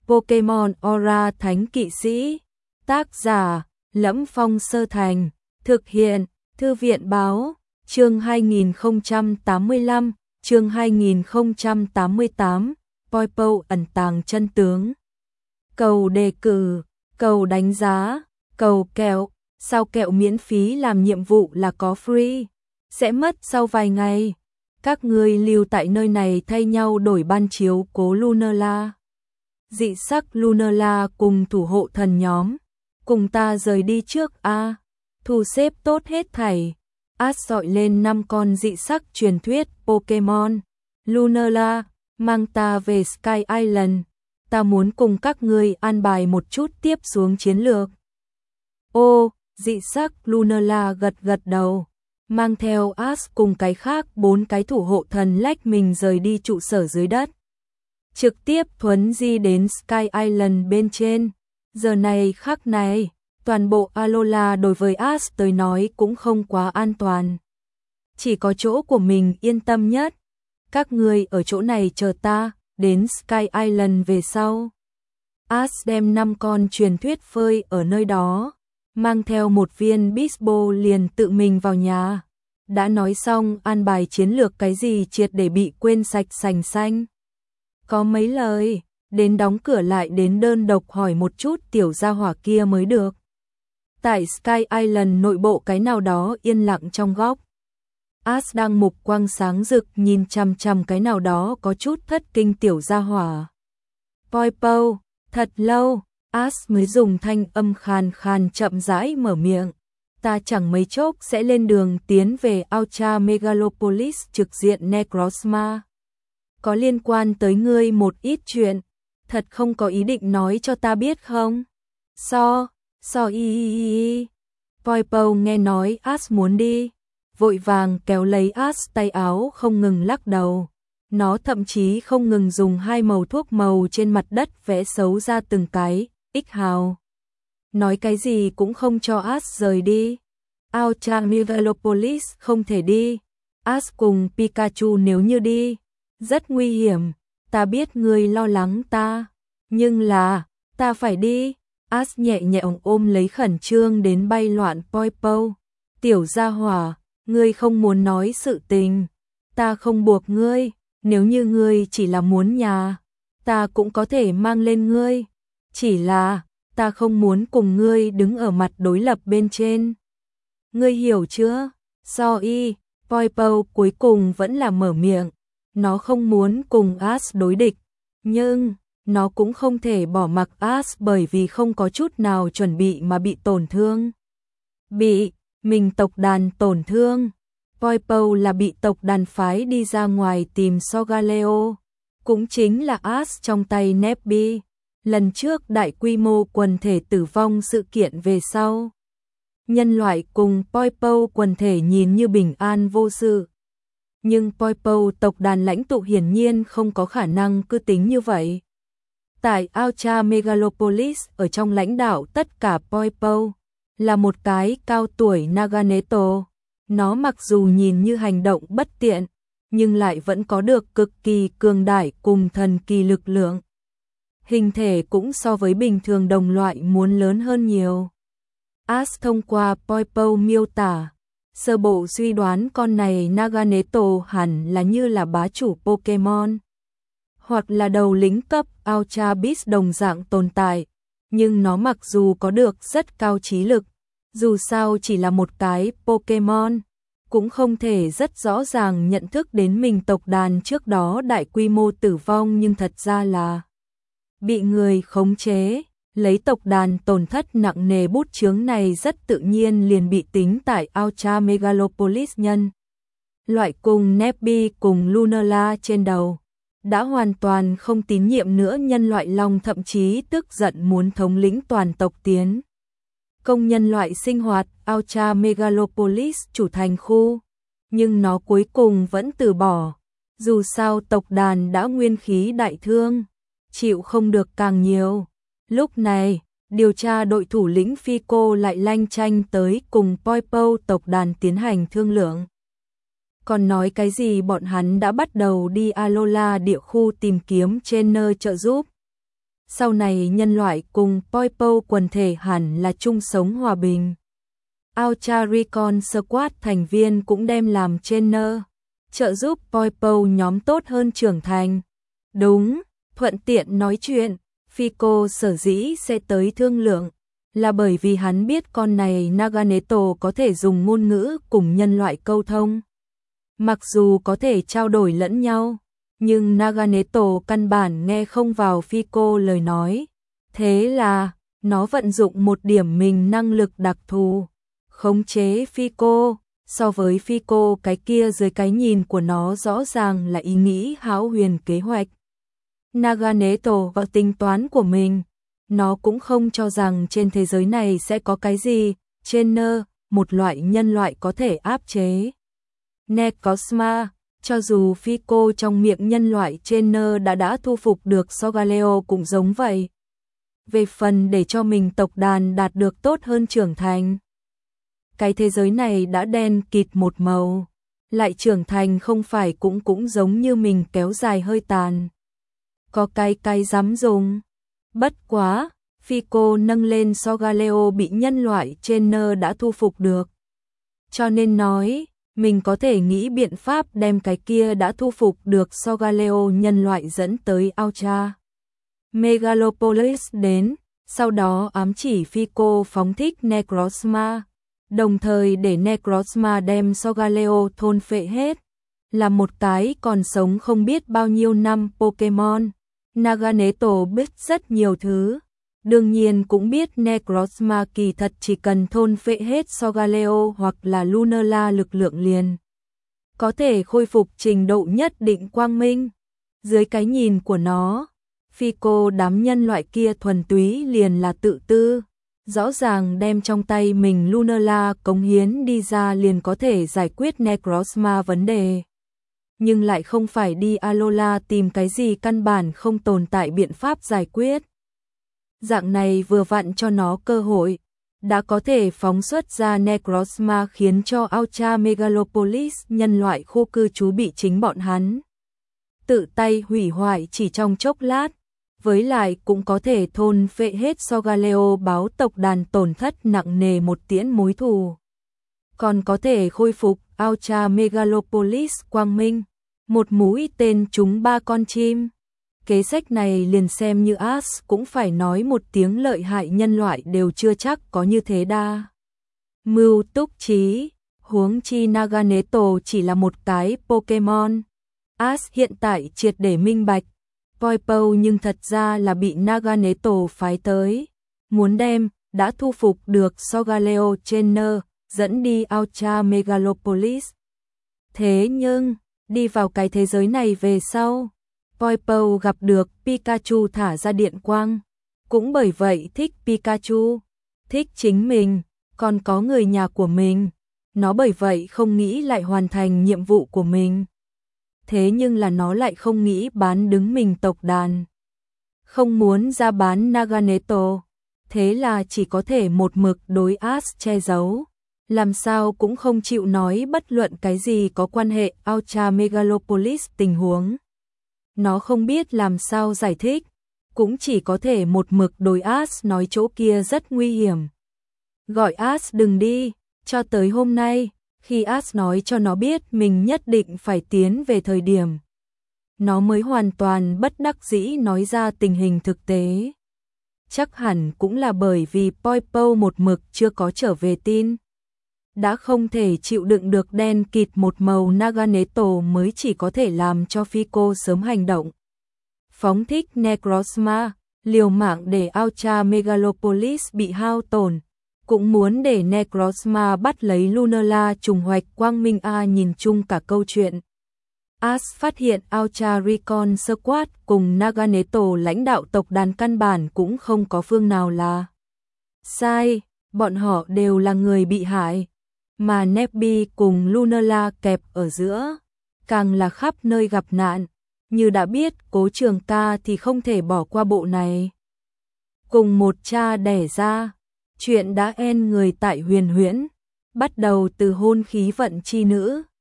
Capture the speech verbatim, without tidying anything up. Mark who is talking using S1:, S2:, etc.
S1: Pokemon Aura Thánh Kỵ Sĩ. Tác giả: Lẫm Phong Sơ Thành. Thực hiện: Thư viện báo. Chương hai nghìn không trăm tám mươi lăm, chương hai nghìn không trăm tám mươi tám, Poipole ẩn tàng chân tướng. Cầu đề cử, cầu đánh giá, cầu kẹo, sao kẹo miễn phí làm nhiệm vụ là có free, sẽ mất sau vài ngày. Các ngươi lưu tại nơi này thay nhau đổi ban chiếu cố Lunala. Dị sắc Lunala cùng thủ hộ thần nhóm, cùng ta rời đi trước a. Thu xếp tốt hết thảy. Ash dọi lên năm con dị sắc truyền thuyết Pokemon. Lunala, mang ta về Sky Island. Ta muốn cùng các ngươi an bài một chút tiếp xuống chiến lược. Ô, dị sắc Lunala gật gật đầu, mang theo Ash cùng cái khác bốn cái thủ hộ thần lách mình rời đi trụ sở dưới đất. Trực tiếp thuấn di đến Sky Island bên trên. Giờ này khắc này, toàn bộ Alola đối với Ash tới nói cũng không quá an toàn. Chỉ có chỗ của mình yên tâm nhất. Các ngươi ở chỗ này chờ ta, đến Sky Island về sau. Ash đem năm con truyền thuyết phơi ở nơi đó, mang theo một viên Bisbo liền tự mình vào nhà. Đã nói xong an bài chiến lược cái gì triệt để bị quên sạch sành xanh. Có mấy lời, đến đóng cửa lại đến đơn độc hỏi một chút tiểu gia hỏa kia mới được. Tại Sky Island nội bộ cái nào đó yên lặng trong góc. Ash đang mục quang sáng rực nhìn chằm chằm cái nào đó có chút thất kinh tiểu gia hỏa. Poipole, thật lâu, Ash mới dùng thanh âm khàn khàn chậm rãi mở miệng. Ta chẳng mấy chốc sẽ lên đường tiến về Ultra Megalopolis trực diện Necrozma. Có liên quan tới ngươi một ít chuyện, thật không có ý định nói cho ta biết không? So, so y y y. Poipole nghe nói Ash muốn đi, vội vàng kéo lấy Ash tay áo không ngừng lắc đầu. Nó thậm chí không ngừng dùng hai màu thuốc màu trên mặt đất vẽ xấu ra từng cái, ích hào. Nói cái gì cũng không cho Ash rời đi. Ultra Megalopolis không thể đi. Ash cùng Pikachu nếu như đi, rất nguy hiểm. Ta biết ngươi lo lắng ta, nhưng là, ta phải đi. Ash nhẹ nhàng ôm lấy khẩn trương đến bay loạn Poipole. Tiểu gia hỏa, ngươi không muốn nói sự tình, ta không buộc ngươi. Nếu như ngươi chỉ là muốn nhà, ta cũng có thể mang lên ngươi. Chỉ là, ta không muốn cùng ngươi đứng ở mặt đối lập bên trên. Ngươi hiểu chưa? Sorry, Poipole cuối cùng vẫn là mở miệng. Nó không muốn cùng Ash đối địch, nhưng nó cũng không thể bỏ mặc Ash bởi vì không có chút nào chuẩn bị mà bị tổn thương. Bị mình tộc đàn tổn thương. Poipole là bị tộc đàn phái đi ra ngoài tìm Solgaleo, cũng chính là Ash trong tay Nebby. Lần trước đại quy mô quần thể tử vong sự kiện về sau, nhân loại cùng Poipole quần thể nhìn như bình an vô sự. Nhưng Poipole tộc đàn lãnh tụ hiển nhiên không có khả năng cứ tính như vậy. Tại Ultra Megalopolis ở trong lãnh đạo tất cả Poipole, là một cái cao tuổi Naganeto. Nó mặc dù nhìn như hành động bất tiện, nhưng lại vẫn có được cực kỳ cường đại cùng thần kỳ lực lượng. Hình thể cũng so với bình thường đồng loại muốn lớn hơn nhiều. Ash thông qua Poipole miêu tả, sơ bộ suy đoán con này Naganeto hẳn là như là bá chủ Pokemon, hoặc là đầu lĩnh cấp Ultra Beast đồng dạng tồn tại, nhưng nó mặc dù có được rất cao trí lực, dù sao chỉ là một cái Pokemon, cũng không thể rất rõ ràng nhận thức đến mình tộc đàn trước đó đại quy mô tử vong nhưng thật ra là bị người khống chế. Lấy tộc đàn tổn thất nặng nề bút chướng này rất tự nhiên liền bị tính tại Ultra Megalopolis nhân. Loại cùng Nebby cùng Lunala trên đầu, đã hoàn toàn không tín nhiệm nữa nhân loại long thậm chí tức giận muốn thống lĩnh toàn tộc tiến công nhân loại sinh hoạt Ultra Megalopolis chủ thành khu. Nhưng nó cuối cùng vẫn từ bỏ, dù sao tộc đàn đã nguyên khí đại thương, chịu không được càng nhiều. Lúc này, điều tra đội thủ lĩnh Fico lại lanh chanh tới cùng Poipole tộc đàn tiến hành thương lượng. Còn nói cái gì bọn hắn đã bắt đầu đi Alola địa khu tìm kiếm trên nơi trợ giúp. sau này nhân loại cùng Poipo quần thể hẳn là chung sống hòa bình. Ultra Recon Squad thành viên cũng đem làm trainer, trợ giúp Poipo nhóm tốt hơn trưởng thành. Đúng, thuận tiện nói chuyện, Fico sở dĩ sẽ tới thương lượng, là bởi vì hắn biết con này Naganeto có thể dùng ngôn ngữ cùng nhân loại câu thông. Mặc dù có thể trao đổi lẫn nhau, nhưng Naganeto căn bản nghe không vào Fico lời nói. Thế là, nó vận dụng một điểm mình năng lực đặc thù, khống chế Fico. So với Fico cái kia dưới cái nhìn của nó rõ ràng là ý nghĩ hão huyền kế hoạch. Naganeto vào tính toán của mình, nó cũng không cho rằng trên thế giới này sẽ có cái gì, trainer, một loại nhân loại có thể áp chế. Necrozma, cho dù Fico trong miệng nhân loại trainer đã đã thu phục được Solgaleo cũng giống vậy. Về phần để cho mình tộc đàn đạt được tốt hơn trưởng thành. Cái thế giới này đã đen kịt một màu, lại trưởng thành không phải cũng cũng giống như mình kéo dài hơi tàn. Có cái cái dám dùng. Bất quá, Fico nâng lên Solgaleo bị nhân loại trainer đã thu phục được. Cho nên nói, mình có thể nghĩ biện pháp đem cái kia đã thu phục được Solgaleo nhân loại dẫn tới Ultra Megalopolis đến, sau đó ám chỉ Fico phóng thích Necrozma, đồng thời để Necrozma đem Solgaleo thôn phệ hết, là một cái còn sống không biết bao nhiêu năm Pokemon. Naganeto biết rất nhiều thứ, đương nhiên cũng biết Necrozma kỳ thật chỉ cần thôn phệ hết Solgaleo hoặc là Lunala lực lượng liền có thể khôi phục trình độ nhất định quang minh. Dưới cái nhìn của nó, Fico đám nhân loại kia thuần túy liền là tự tư, rõ ràng đem trong tay mình Lunala cống hiến đi ra liền có thể giải quyết Necrozma vấn đề. Nhưng lại không phải đi Alola tìm cái gì căn bản không tồn tại biện pháp giải quyết. Dạng này vừa vặn cho nó cơ hội, đã có thể phóng xuất ra Necrozma khiến cho Ultra Megalopolis nhân loại khu cư trú bị chính bọn hắn tự tay hủy hoại chỉ trong chốc lát, với lại cũng có thể thôn phệ hết Solgaleo báo tộc đàn tổn thất nặng nề một tiễn mối thù. Còn có thể khôi phục Ultra Megalopolis quang minh, một mũi tên trúng ba con chim. Kế sách này liền xem như Ash cũng phải nói một tiếng lợi hại, nhân loại đều chưa chắc có như thế đa mưu túc trí, huống chi Naganeto chỉ là một cái Pokemon. Ash hiện tại triệt để minh bạch, Poipo nhưng thật ra là bị Naganeto phái tới, muốn đem đã thu phục được Solgaleo trainer dẫn đi Ultra Megalopolis. Thế nhưng, đi vào cái thế giới này về sau, Poipo gặp được Pikachu thả ra điện quang, cũng bởi vậy thích Pikachu, thích chính mình, còn có người nhà của mình, nó bởi vậy không nghĩ lại hoàn thành nhiệm vụ của mình. Thế nhưng là nó lại không nghĩ bán đứng mình tộc đàn, không muốn ra bán Naganeto, thế là chỉ có thể một mực đối Ash che giấu, làm sao cũng không chịu nói bất luận cái gì có quan hệ Ultra Megalopolis tình huống. Nó không biết làm sao giải thích, cũng chỉ có thể một mực đối Ash nói chỗ kia rất nguy hiểm. Gọi Ash đừng đi, cho tới hôm nay, khi Ash nói cho nó biết mình nhất định phải tiến về thời điểm, nó mới hoàn toàn bất đắc dĩ nói ra tình hình thực tế. Chắc hẳn cũng là bởi vì Poipo một mực chưa có trở về tin, đã không thể chịu đựng được đen kịt một màu Naganeto mới chỉ có thể làm cho Fico sớm hành động. Phóng thích Necrozma, liều mạng để Ultra Megalopolis bị hao tổn, cũng muốn để Necrozma bắt lấy Lunala trùng hoạch quang minh. A nhìn chung cả câu chuyện, Ash phát hiện Ultra Recon Squad cùng Naganeto lãnh đạo tộc đàn căn bản cũng không có phương nào là sai, bọn họ đều là người bị hại, mà Nebby cùng Lunala kẹp ở giữa, càng là khắp nơi gặp nạn. Như đã biết Cố Trường Ca thì không thể bỏ qua bộ này. Cùng một cha đẻ ra, chuyện đã en người tại Huyền Huyễn, bắt đầu từ hôn khí vận chi nữ,